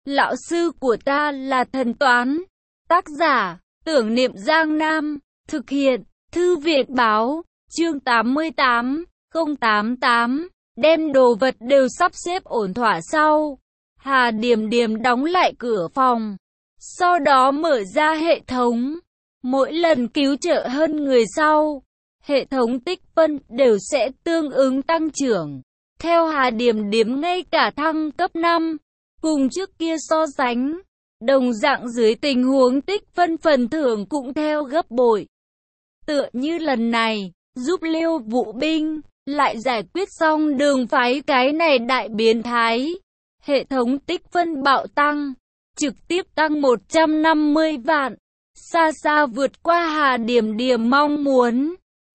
Lão sư của ta là thần toán. Tác giả, Tưởng Niệm Giang Nam. Thực hiện, Thư viện Báo. Chương 88, 088. Đem đồ vật đều sắp xếp ổn thỏa sau. Hà Điềm Điềm đóng lại cửa phòng. Sau đó mở ra hệ thống. Mỗi lần cứu trợ hơn người sau, hệ thống tích phân đều sẽ tương ứng tăng trưởng. Theo Hà Điềm Điềm ngay cả thăng cấp 5, cùng trước kia so sánh, đồng dạng dưới tình huống tích phân phần thưởng cũng theo gấp bội. Tựa như lần này, giúp Liêu Vũ Binh, lại giải quyết xong Đường phái cái này đại biến thái. Hệ thống tích phân bạo tăng, trực tiếp tăng 150 vạn, xa xa vượt qua Hà Điềm Điềm mong muốn.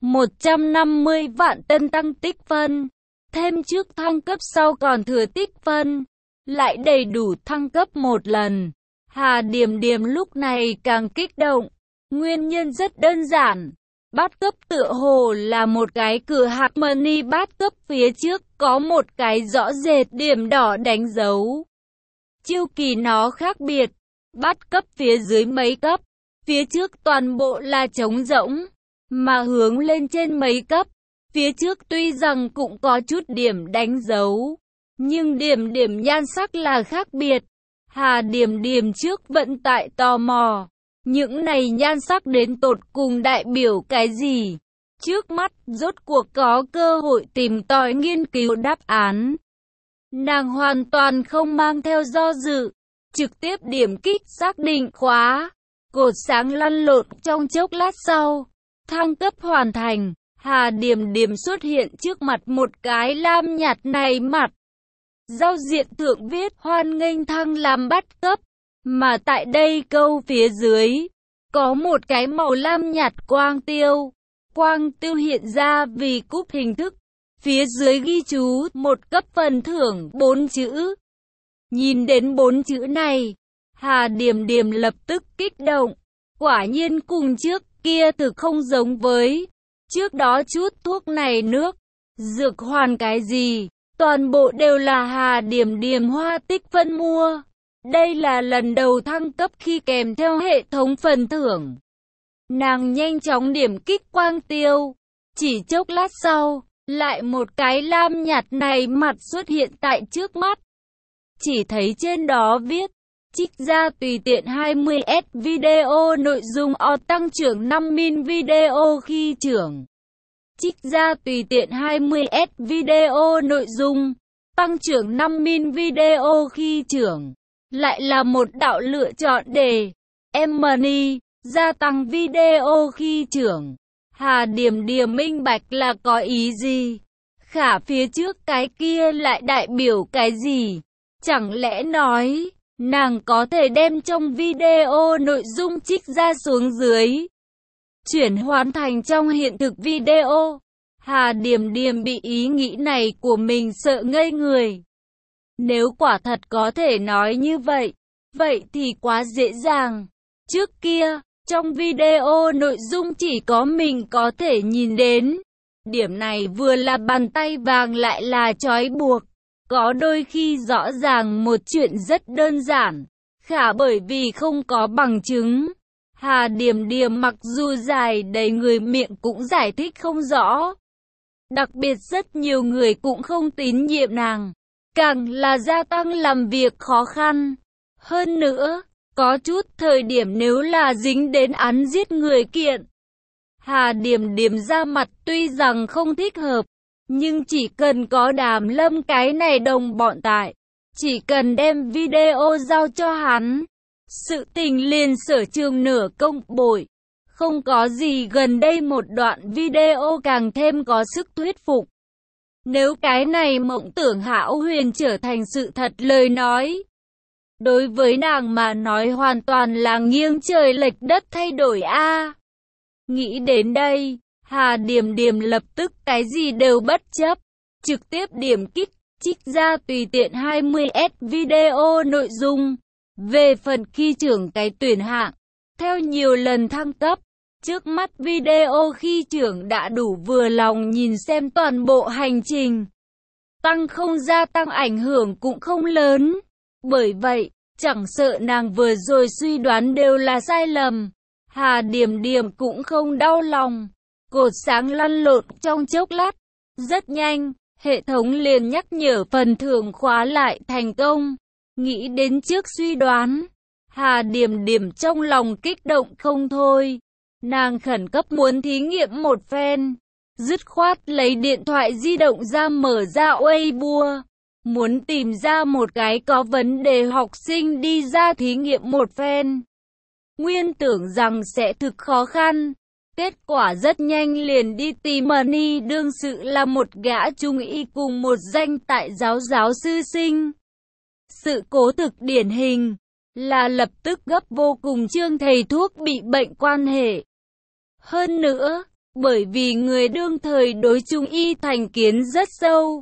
150 vạn tân tăng tích phân, thêm trước thăng cấp sau còn thừa tích phân, lại đầy đủ thăng cấp một lần. Hà Điềm Điềm lúc này càng kích động, nguyên nhân rất đơn giản. Bát cấp tựa hồ là một cái cửa hàng money bát cấp phía trước có một cái rõ rệt điểm đỏ đánh dấu. Chiêu kỳ nó khác biệt, bát cấp phía dưới mấy cấp, phía trước toàn bộ là trống rỗng, mà hướng lên trên mấy cấp, phía trước tuy rằng cũng có chút điểm đánh dấu, nhưng điểm nhan sắc là khác biệt. Hà Điềm Điềm trước vận tại tò mò, những này nhan sắc đến tột cùng đại biểu cái gì? Trước mắt, rốt cuộc có cơ hội tìm tòi nghiên cứu đáp án. Nàng hoàn toàn không mang theo do dự, trực tiếp điểm kích xác định khóa. Cột sáng lăn lộn trong chốc lát sau, thăng cấp hoàn thành. Hà Điềm Điềm xuất hiện trước mặt một cái lam nhạt này mặt. Giao diện thượng viết hoan nghênh thăng làm bát cấp, mà tại đây câu phía dưới, có một cái màu lam nhạt quang tiêu. Quang tiêu hiện ra vì cúp hình thức, phía dưới ghi chú một cấp phần thưởng 4 chữ. Nhìn đến 4 chữ này, Hà Điềm Điềm lập tức kích động, quả nhiên cùng trước kia thực không giống với. Trước đó chút thuốc này nước, dược hoàn cái gì, toàn bộ đều là Hà Điềm Điềm hoa tích phân mua. Đây là lần đầu thăng cấp khi kèm theo hệ thống phần thưởng. Nàng nhanh chóng điểm kích quang tiêu. Chỉ chốc lát sau, lại một cái lam nhạt này mặt xuất hiện tại trước mắt. Chỉ thấy trên đó viết, trích ra tùy tiện 20S video nội dung o tăng trưởng 5 min video khi trưởng. Trích ra tùy tiện 20S video nội dung, tăng trưởng 5 min video khi trưởng. Lại là một đạo lựa chọn đề. Money, gia tăng video khi trưởng. Hà Điềm Điềm minh bạch là có ý gì? Khả phía trước cái kia lại đại biểu cái gì? Chẳng lẽ nói, nàng có thể đem trong video nội dung trích ra xuống dưới, chuyển hoàn thành trong hiện thực video? Hà Điềm Điềm bị ý nghĩ này của mình sợ ngây người. Nếu quả thật có thể nói như vậy, vậy thì quá dễ dàng. Trước kia, trong video nội dung chỉ có mình có thể nhìn đến. Điểm này vừa là bàn tay vàng lại là trói buộc. Có đôi khi rõ ràng một chuyện rất đơn giản, khả bởi vì không có bằng chứng. Hà Điềm Điềm mặc dù dài đầy người miệng cũng giải thích không rõ. Đặc biệt rất nhiều người cũng không tín nhiệm nàng, càng là gia tăng làm việc khó khăn. Hơn nữa, có chút thời điểm nếu là dính đến án giết người kiện, Hà Điềm Điềm ra mặt tuy rằng không thích hợp, nhưng chỉ cần có Đàm Lâm cái này đồng bọn tại, chỉ cần đem video giao cho hắn, sự tình liền sở trường nửa công bội. Không có gì gần đây một đoạn video càng thêm có sức thuyết phục. Nếu cái này mộng tưởng hão huyền trở thành sự thật lời nói, đối với nàng mà nói hoàn toàn là nghiêng trời lệch đất thay đổi a. Nghĩ đến đây, Hà Điềm Điềm lập tức cái gì đều bất chấp, trực tiếp điểm kích, trích ra tùy tiện 20S video nội dung. Về phần khi trưởng cái tuyển hạng, theo nhiều lần thăng cấp, trước mắt video khi trưởng đã đủ vừa lòng nhìn xem toàn bộ hành trình. Tăng không gia tăng ảnh hưởng cũng không lớn. Bởi vậy, Chẳng sợ nàng vừa rồi suy đoán đều là sai lầm. Hà Điểm Điểm cũng không đau lòng. Cột sáng lăn lộn trong chốc lát. Rất nhanh, hệ thống liền nhắc nhở phần thưởng khóa lại thành công. Nghĩ đến trước suy đoán, Hà Điểm Điểm trong lòng kích động không thôi. Nàng khẩn cấp muốn thí nghiệm một phen. Dứt khoát lấy điện thoại di động ra mở ra Weibo. Muốn tìm ra một cái có vấn đề học sinh đi ra thí nghiệm một phen. Nguyên tưởng rằng sẽ thực khó khăn. Kết quả rất nhanh liền đi tìm Money đương sự là một gã trung y cùng một danh tại giáo sư sinh. Sự cố thực điển hình là lập tức gấp vô cùng Trương thầy thuốc bị bệnh quan hệ. Hơn nữa, bởi vì người đương thời đối trung y thành kiến rất sâu.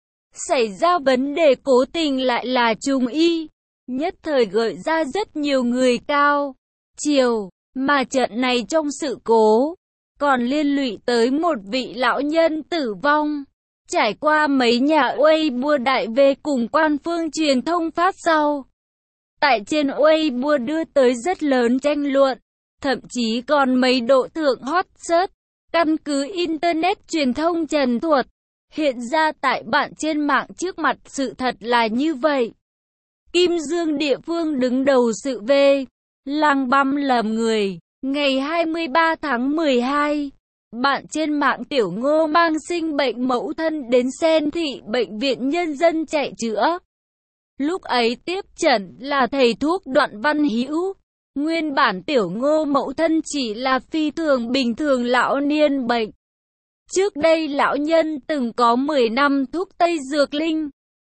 Xảy ra vấn đề cố tình lại là trung y, nhất thời gợi ra rất nhiều người cao chiều, mà trận này trong sự cố, còn liên lụy tới một vị lão nhân tử vong. Trải qua mấy nhà Weibo đại về cùng quan phương truyền thông phát sau. Tại trên Weibo đưa tới rất lớn tranh luận, thậm chí còn mấy độ thượng hot search. Căn cứ Internet truyền thông trần thuật, hiện ra tại bạn trên mạng trước mặt sự thật là như vậy. Kim Dương địa phương đứng đầu sự V. Lang băm lầm người. Ngày 23 tháng 12, bạn trên mạng Tiểu Ngô mang sinh bệnh mẫu thân đến Sen Thị Bệnh viện Nhân dân chạy chữa. Lúc ấy tiếp诊là thầy thuốc Đoạn Văn Hữu. Nguyên bản Tiểu Ngô mẫu thân chỉ là phi thường bình thường lão niên bệnh. Trước đây lão nhân từng có 10 năm thuốc Tây Dược Linh.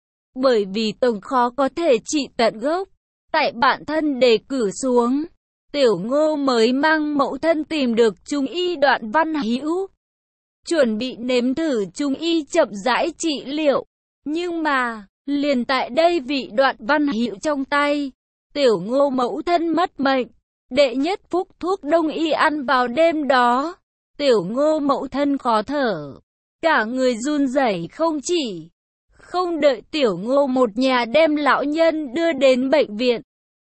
Bởi vì tổng khó có thể trị tận gốc, tại bản thân đề cử xuống, Tiểu Ngô mới mang mẫu thân tìm được trung y Đoạn Văn Hữu. Chuẩn bị nếm thử trung y chậm rãi trị liệu. Nhưng mà, liền tại đây vị Đoạn Văn Hữu trong tay, Tiểu Ngô mẫu thân mất mệnh. Đệ nhất phúc thuốc đông y ăn vào đêm đó, Tiểu Ngô mẫu thân khó thở, cả người run rẩy không chỉ. Không đợi Tiểu Ngô một nhà đem lão nhân đưa đến bệnh viện,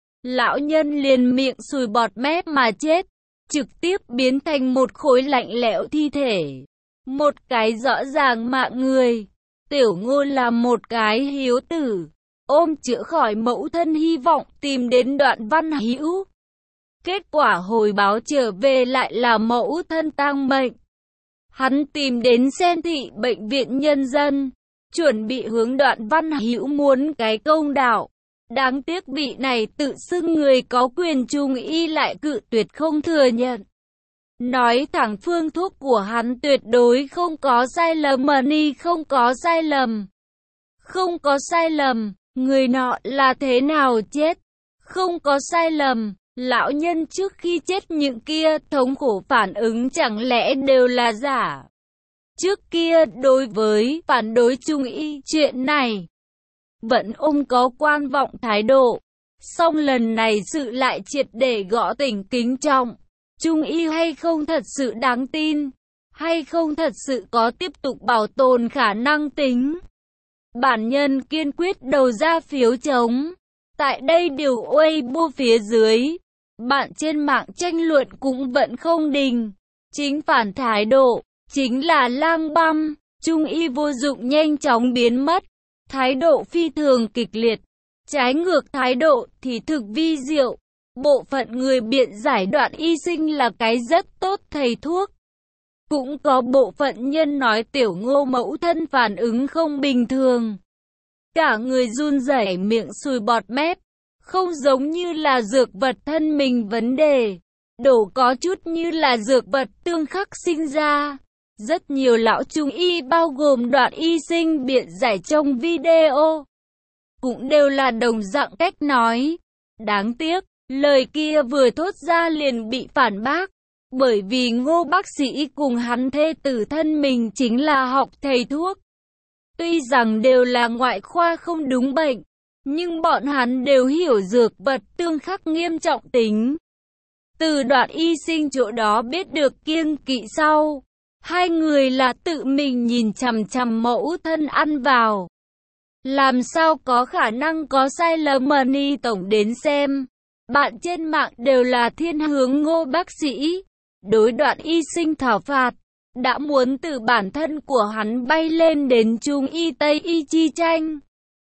lão nhân liền miệng sùi bọt mép mà chết, trực tiếp biến thành một khối lạnh lẽo thi thể. Một cái rõ ràng mạng người. Tiểu Ngô là một cái hiếu tử, ôm chữa khỏi mẫu thân hy vọng tìm đến Đoạn Văn Hữu. Kết quả hồi báo trở về lại là mẫu thân tang mệnh. Hắn tìm đến Sen Thị Bệnh viện Nhân dân, chuẩn bị hướng Đoạn Văn Hữu muốn cái công đạo. Đáng tiếc vị này tự xưng người có quyền trung y lại cự tuyệt không thừa nhận. Nói thẳng phương thuốc của hắn tuyệt đối không có sai lầm, Money không có sai lầm. Không có sai lầm, người nọ là thế nào chết? Không có sai lầm, lão nhân trước khi chết những kia thống khổ phản ứng chẳng lẽ đều là giả? Trước kia đối với phản đối trung y chuyện này, vẫn ông có quan vọng thái độ. Song lần này sự lại triệt để gõ tỉnh kính trọng. Trung y hay không thật sự đáng tin, hay không thật sự có tiếp tục bảo tồn khả năng tính. Bản nhân kiên quyết đầu ra phiếu chống. Tại đây điều Weibo phía dưới, bạn trên mạng tranh luận cũng vẫn không đình. Chính phản thái độ, chính là lang băm, trung y vô dụng nhanh chóng biến mất. Thái độ phi thường kịch liệt. Trái ngược thái độ thì thực vi diệu. Bộ phận người biện giải Đoạn y sinh là cái rất tốt thầy thuốc. Cũng có bộ phận nhân nói Tiểu Ngô mẫu thân phản ứng không bình thường. Cả người run rẩy miệng sùi bọt mép. Không giống như là dược vật thân mình vấn đề. Đổ có chút như là dược vật tương khắc sinh ra. Rất nhiều lão trung y bao gồm Đoạn y sinh biện giải trong video cũng đều là đồng dạng cách nói. Đáng tiếc, lời kia vừa thốt ra liền bị phản bác. Bởi vì Ngô bác sĩ cùng hắn thê tử thân mình chính là học thầy thuốc. Tuy rằng đều là ngoại khoa không đúng bệnh, nhưng bọn hắn đều hiểu dược vật tương khắc nghiêm trọng tính. Từ Đoạn y sinh chỗ đó biết được kiêng kỵ sau. Hai người là tự mình nhìn chằm chằm mẫu thân ăn vào. Làm sao có khả năng có sai lầm mà Ni Tổng đến xem. Bạn trên mạng đều là thiên hướng Ngô bác sĩ. Đối Đoạn Y Sinh thảo phạt, đã muốn từ bản thân của hắn bay lên đến Trung Y Tây Y chi tranh.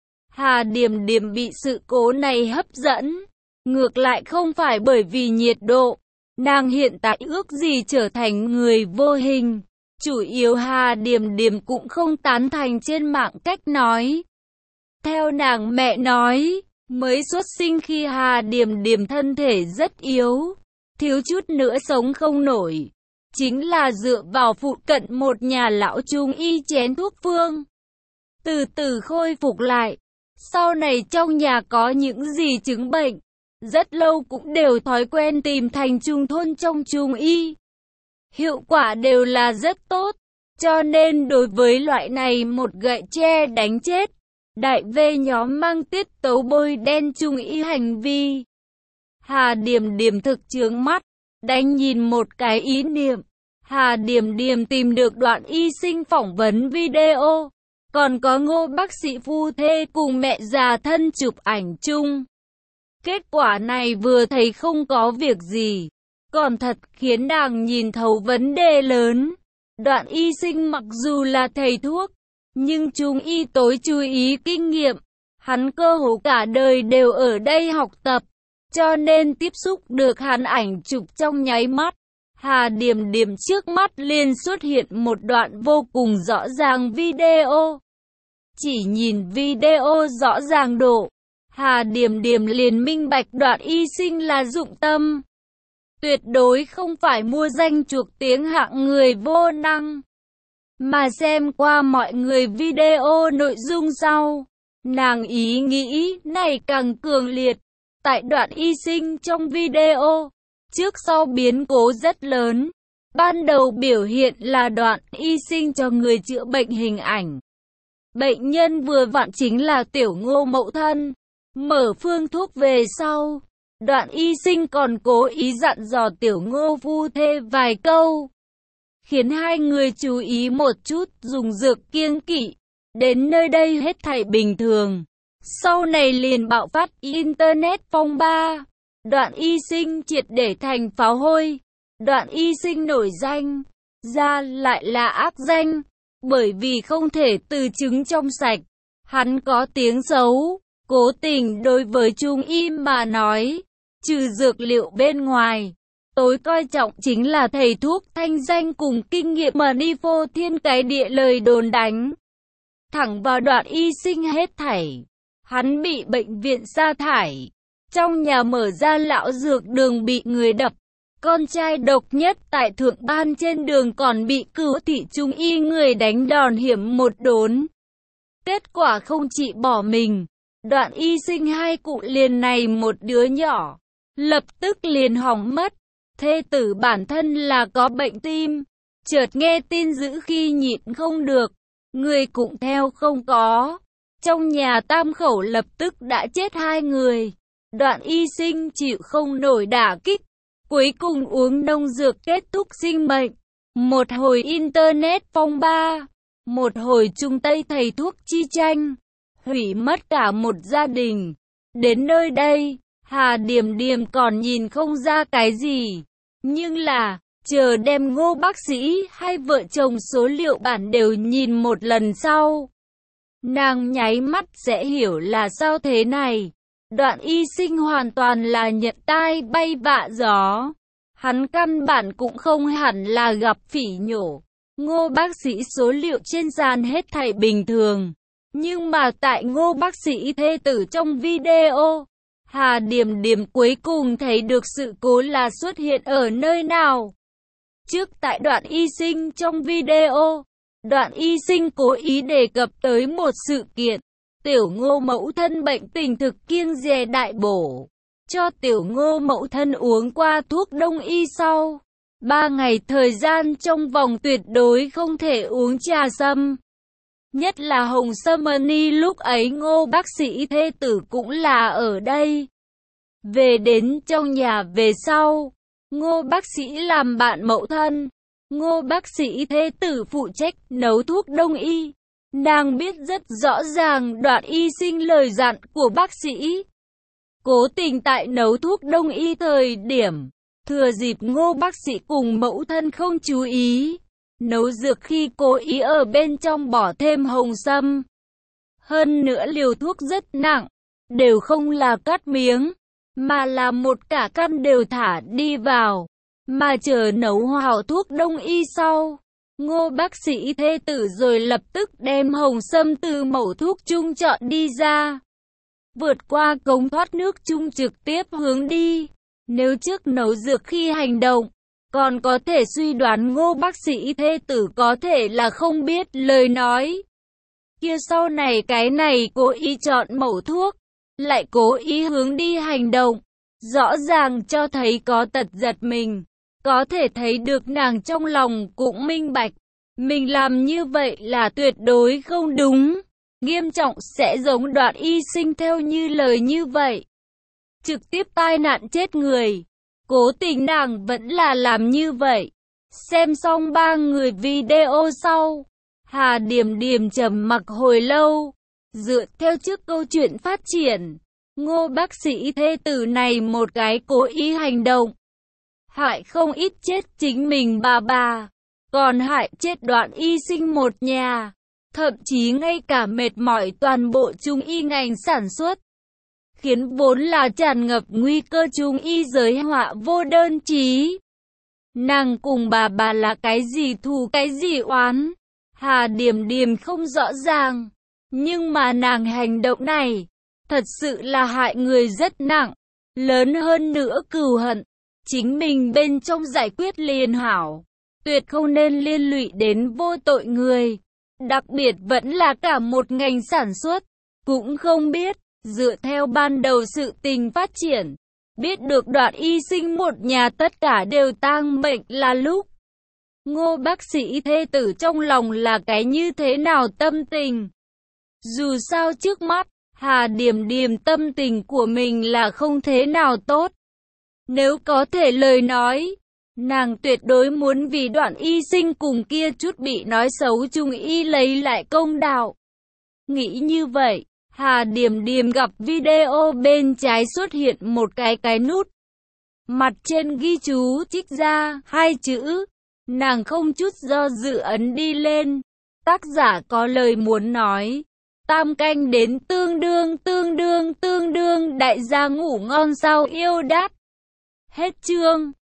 Hà Điềm Điềm bị sự cố này hấp dẫn. Ngược lại không phải bởi vì nhiệt độ. Nàng hiện tại ước gì trở thành người vô hình. Chủ yếu Hà Điềm Điềm cũng không tán thành trên mạng cách nói. Theo nàng mẹ nói, mới xuất sinh khi Hà Điềm Điềm thân thể rất yếu, thiếu chút nữa sống không nổi. Chính là dựa vào phụ cận một nhà lão trung y chén thuốc phương. Từ từ khôi phục lại. Sau này trong nhà có những gì chứng bệnh, rất lâu cũng đều thói quen tìm thành trung thôn trong trung y. Hiệu quả đều là rất tốt. Cho nên đối với loại này một gậy tre đánh chết. Đại V nhóm mang tiết tấu bôi đen trung y hành vi. Hà Điềm Điềm thực chướng mắt, đánh nhìn một cái ý niệm. Hà Điềm Điềm tìm được Đoạn Y Sinh phỏng vấn video. Còn có Ngô bác sĩ phu thê cùng mẹ già thân chụp ảnh chung. Kết quả này vừa thấy không có việc gì, còn thật khiến nàng nhìn thấu vấn đề lớn. Đoạn Y Sinh mặc dù là thầy thuốc, nhưng Trung Y tối chú ý kinh nghiệm. Hắn cơ hồ cả đời đều ở đây học tập, cho nên tiếp xúc được hắn ảnh chụp trong nháy mắt. Hà Điềm Điềm trước mắt liền xuất hiện một đoạn vô cùng rõ ràng video. Chỉ nhìn video rõ ràng độ, Hà Điềm Điềm liền minh bạch Đoạn Y Sinh là dụng tâm. Tuyệt đối không phải mua danh chuộc tiếng hạng người vô năng. Mà xem qua mọi người video nội dung sau, nàng ý nghĩ này càng cường liệt. Tại Đoạn Y Sinh trong video, trước sau biến cố rất lớn. Ban đầu biểu hiện là Đoạn Y Sinh cho người chữa bệnh hình ảnh. Bệnh nhân vừa vặn chính là Tiểu Ngô mẫu thân. Mở phương thuốc về sau, Đoạn Y Sinh còn cố ý dặn dò Tiểu Ngô phu thê vài câu, khiến hai người chú ý một chút, dùng dược kiêng kỵ. Đến nơi đây hết thảy bình thường. Sau này liền bạo phát Internet phong ba. Đoạn Y Sinh triệt để thành pháo hôi. Đoạn Y Sinh nổi danh, ra lại là ác danh, bởi vì không thể từ chứng trong sạch. Hắn có tiếng xấu, cố tình đối với Trung Y mà nói, trừ dược liệu bên ngoài, tối coi trọng chính là thầy thuốc thanh danh cùng kinh nghiệm mà ni phô thiên cái địa lời đồn đánh thẳng vào Đoạn Y Sinh hết thảy. Hắn bị bệnh viện sa thải, trong nhà mở ra lão dược đường bị người đập, con trai độc nhất tại Thượng Ban trên đường còn bị Cửu thị Trung Y người đánh đòn hiểm một đốn. Kết quả không chỉ bỏ mình, Đoạn Y Sinh hai cụ liền này một đứa nhỏ, lập tức liền hỏng mất. Thê tử bản thân là có bệnh tim, chợt nghe tin dữ khi nhịn không được, người cũng theo không có. Trong nhà tam khẩu lập tức đã chết hai người. Đoạn Y Sinh chịu không nổi đả kích, cuối cùng uống đông dược kết thúc sinh mệnh. Một hồi Internet phong ba, một hồi Trung Tây thầy thuốc chi tranh, hủy mất cả một gia đình. Đến nơi đây, Hà Điềm Điềm còn nhìn không ra cái gì. Nhưng là, chờ đem Ngô bác sĩ hai vợ chồng số liệu bản đều nhìn một lần sau, nàng nháy mắt sẽ hiểu là sao thế này. Đoạn Y Sinh hoàn toàn là nhận tai bay vạ gió. Hắn căn bản cũng không hẳn là gặp phỉ nhổ. Ngô bác sĩ số liệu trên sàn hết thảy bình thường. Nhưng mà tại Ngô bác sĩ thê tử trong video, Hà Điềm Điềm cuối cùng thấy được sự cố là xuất hiện ở nơi nào. Trước tại Đoạn Y Sinh trong video, Đoạn Y Sinh cố ý đề cập tới một sự kiện. Tiểu Ngô mẫu thân bệnh tình thực kiêng dè đại bổ, cho Tiểu Ngô mẫu thân uống qua thuốc đông y sau 3 ngày thời gian trong vòng tuyệt đối không thể uống trà sâm. Nhất là hồng sâm ni, lúc ấy Ngô bác sĩ thê tử cũng là ở đây. Về đến trong nhà về sau, Ngô bác sĩ làm bạn mẫu thân, Ngô bác sĩ thê tử phụ trách nấu thuốc đông y. Nàng biết rất rõ ràng Đoạn Y Sinh lời dặn của bác sĩ. Cố tình tại nấu thuốc đông y thời điểm, thừa dịp Ngô bác sĩ cùng mẫu thân không chú ý, nấu dược khi cố ý ở bên trong bỏ thêm hồng sâm. Hơn nữa liều thuốc rất nặng, đều không là cắt miếng, mà là một cả căn đều thả đi vào, mà chờ nấu hảo thuốc đông y sau. Ngô bác sĩ thê tử rồi lập tức đem hồng sâm từ mẩu thuốc chung chọn đi ra, vượt qua cống thoát nước chung trực tiếp hướng đi. Nếu trước nấu dược khi hành động, còn có thể suy đoán Ngô bác sĩ thê tử có thể là không biết lời nói. Kia sau này cái này cố ý chọn mẩu thuốc, lại cố ý hướng đi hành động, rõ ràng cho thấy có tật giật mình. Có thể thấy được nàng trong lòng cũng minh bạch, mình làm như vậy là tuyệt đối không đúng, nghiêm trọng sẽ giống Đoạn Y Sinh theo như lời như vậy, trực tiếp tai nạn chết người. Cố tình nàng vẫn là làm như vậy. Xem xong 3 người video sau, Hà Điểm Điểm trầm mặc hồi lâu. Dựa theo trước câu chuyện phát triển, Ngô bác sĩ thê tử này một cái cố ý hành động, hại không ít chết chính mình bà, còn hại chết Đoạn Y Sinh một nhà, thậm chí ngay cả mệt mỏi toàn bộ trung y ngành sản xuất, khiến vốn là tràn ngập nguy cơ trung y giới họa vô đơn chí. Nàng cùng bà là cái gì thù cái gì oán, Hà Điểm Điểm không rõ ràng, nhưng mà nàng hành động này thật sự là hại người rất nặng, lớn hơn nữa cừu hận, chính mình bên trong giải quyết liền hảo, tuyệt không nên liên lụy đến vô tội người, đặc biệt vẫn là cả một ngành sản xuất. Cũng không biết, dựa theo ban đầu sự tình phát triển, biết được Đoạn Y Sinh một nhà tất cả đều tang mệnh là lúc Ngô bác sĩ thê tử trong lòng là cái như thế nào tâm tình. Dù sao trước mắt, Hà Điểm Điểm tâm tình của mình là không thế nào tốt. Nếu có thể lời nói, nàng tuyệt đối muốn vì Đoạn Y Sinh cùng kia chút bị nói xấu trung y lấy lại công đạo. Nghĩ như vậy, Hà Điểm Điểm gặp video bên trái xuất hiện một cái nút. Mặt trên ghi chú trích ra 2 chữ, nàng không chút do dự ấn đi lên. Tác giả có lời muốn nói, tam canh đến tương đương, đại gia ngủ ngon sao yêu đát. Hết chương.